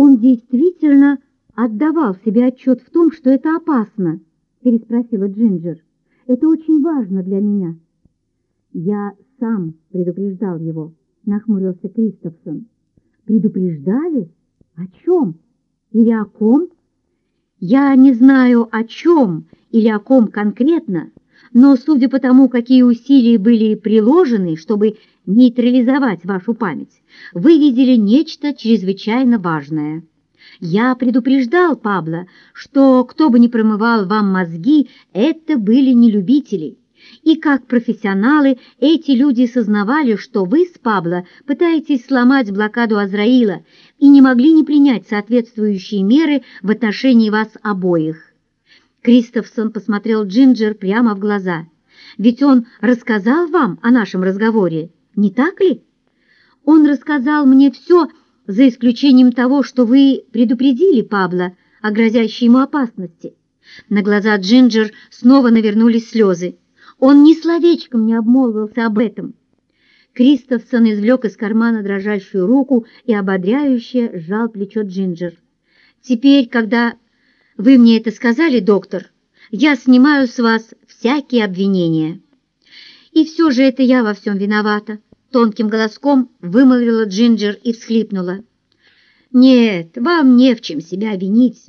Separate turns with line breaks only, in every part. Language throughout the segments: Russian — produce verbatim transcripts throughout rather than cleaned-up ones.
«Он действительно отдавал себе отчет в том, что это опасно?» — переспросила Джинджер. «Это очень важно для меня». «Я сам предупреждал его», — нахмурился Кристофсон. «Предупреждали? О чем? Или о ком?» «Я не знаю, о чем или о ком конкретно, но судя по тому, какие усилия были приложены, чтобы нейтрализовать вашу память, вы видели нечто чрезвычайно важное. Я предупреждал Пабло, что кто бы ни промывал вам мозги, это были не любители. И как профессионалы эти люди сознавали, что вы с Пабло пытаетесь сломать блокаду Азраила и не могли не принять соответствующие меры в отношении вас обоих». Кристофсон посмотрел Джинджер прямо в глаза. «Ведь он рассказал вам о нашем разговоре, не так ли? Он рассказал мне все, за исключением того, что вы предупредили Пабло о грозящей ему опасности». На глаза Джинджер снова навернулись слезы. «Он ни словечком не обмолвился об этом». Кристофсон извлек из кармана дрожащую руку и ободряюще сжал плечо Джинджер. «Теперь, когда вы мне это сказали, доктор, я снимаю с вас всякие обвинения. И все же это я во всем виновата», — тонким голоском вымолвила Джинджер и всхлипнула. «Нет, вам не в чем себя винить».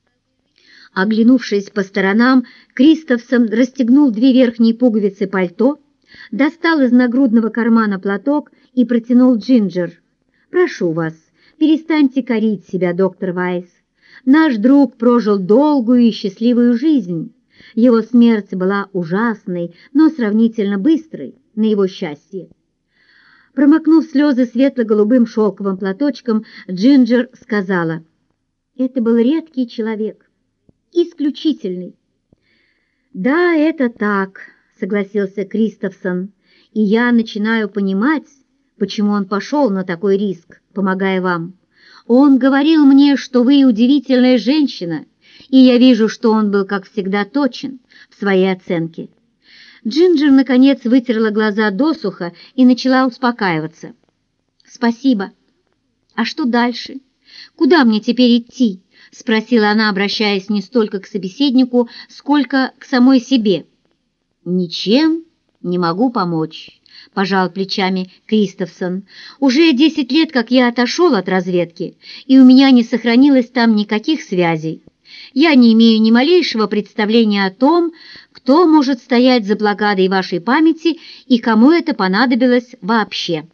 Оглянувшись по сторонам, Кристофсон расстегнул две верхние пуговицы пальто, достал из нагрудного кармана платок и протянул Джинджер. «Прошу вас, перестаньте корить себя, доктор Вайс. Наш друг прожил долгую и счастливую жизнь. Его смерть была ужасной, но сравнительно быстрой, на его счастье». Промокнув слезы светло-голубым шелковым платочком, Джинджер сказала: «Это был редкий человек, исключительный». «Да, это так», — согласился Кристофсон, «и я начинаю понимать, почему он пошел на такой риск, помогая вам. Он говорил мне, что вы удивительная женщина, и я вижу, что он был, как всегда, точен в своей оценке». Джинджер, наконец, вытерла глаза досуха и начала успокаиваться. «Спасибо. А что дальше? Куда мне теперь идти?» — спросила она, обращаясь не столько к собеседнику, сколько к самой себе. «Ничем не могу помочь», — пожал плечами Кристофсон. «Уже десять лет, как я отошел от разведки, и у меня не сохранилось там никаких связей. Я не имею ни малейшего представления о том, кто может стоять за блокадой вашей памяти и кому это понадобилось вообще.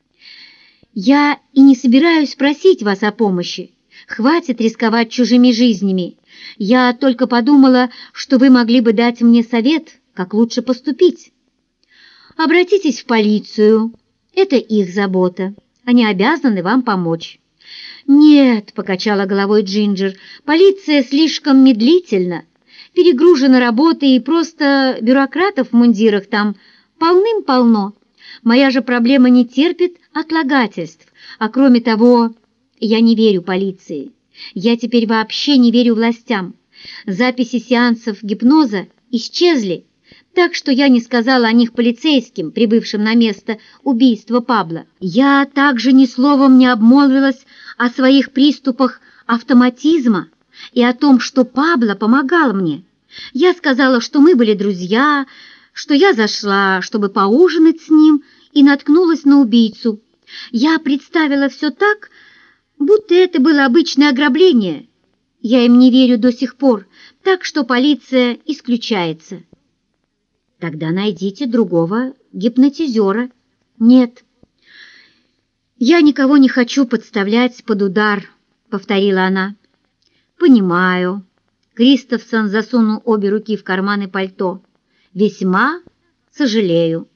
Я и не собираюсь просить вас о помощи. Хватит рисковать чужими жизнями. Я только подумала, что вы могли бы дать мне совет, как лучше поступить. Обратитесь в полицию. Это их забота. Они обязаны вам помочь». «Нет», — покачала головой Джинджер, — «полиция слишком медлительна, перегружена работой, и просто бюрократов в мундирах там полным-полно. Моя же проблема не терпит отлагательств, а кроме того, я не верю полиции. Я теперь вообще не верю властям. Записи сеансов гипноза исчезли, так что я не сказала о них полицейским, прибывшим на место убийства Пабло. Я также ни словом не обмолвилась о своих приступах автоматизма и о том, что Пабло помогал мне. Я сказала, что мы были друзья, что я зашла, чтобы поужинать с ним, и наткнулась на убийцу. Я представила все так, будто это было обычное ограбление. Я им не верю до сих пор, так что полиция исключается». «Тогда найдите другого гипнотизера». «Нет, я никого не хочу подставлять под удар», — повторила она. «Понимаю». Кристофсон засунул обе руки в карманы пальто. «Весьма сожалею».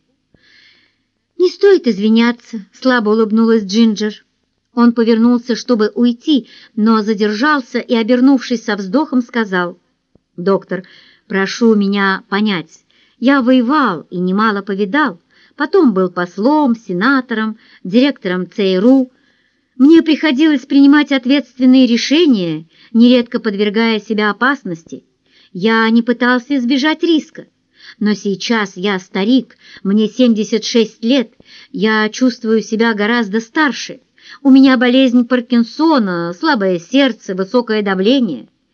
«Не стоит извиняться», — слабо улыбнулась Джинджер. Он повернулся, чтобы уйти, но задержался и, обернувшись со вздохом, сказал: «Доктор, прошу меня понять. Я воевал и немало повидал, потом был послом, сенатором, директором ЦРУ. Мне приходилось принимать ответственные решения, нередко подвергая себя опасности. Я не пытался избежать риска, но сейчас я старик, мне семьдесят шесть лет, я чувствую себя гораздо старше, У меня болезнь Паркинсона, слабое сердце, высокое давление.